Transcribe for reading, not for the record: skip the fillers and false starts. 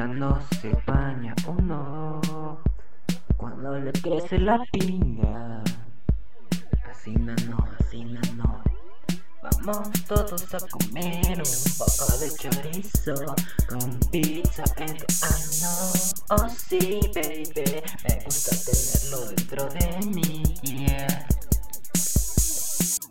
no se baña uno cuando le crece la pinga. Así no, así no. Vamos todos a comer un poco de chorizo con pizza en tu ano. Oh sí, baby, me gusta tenerlo dentro de mí. Yeah.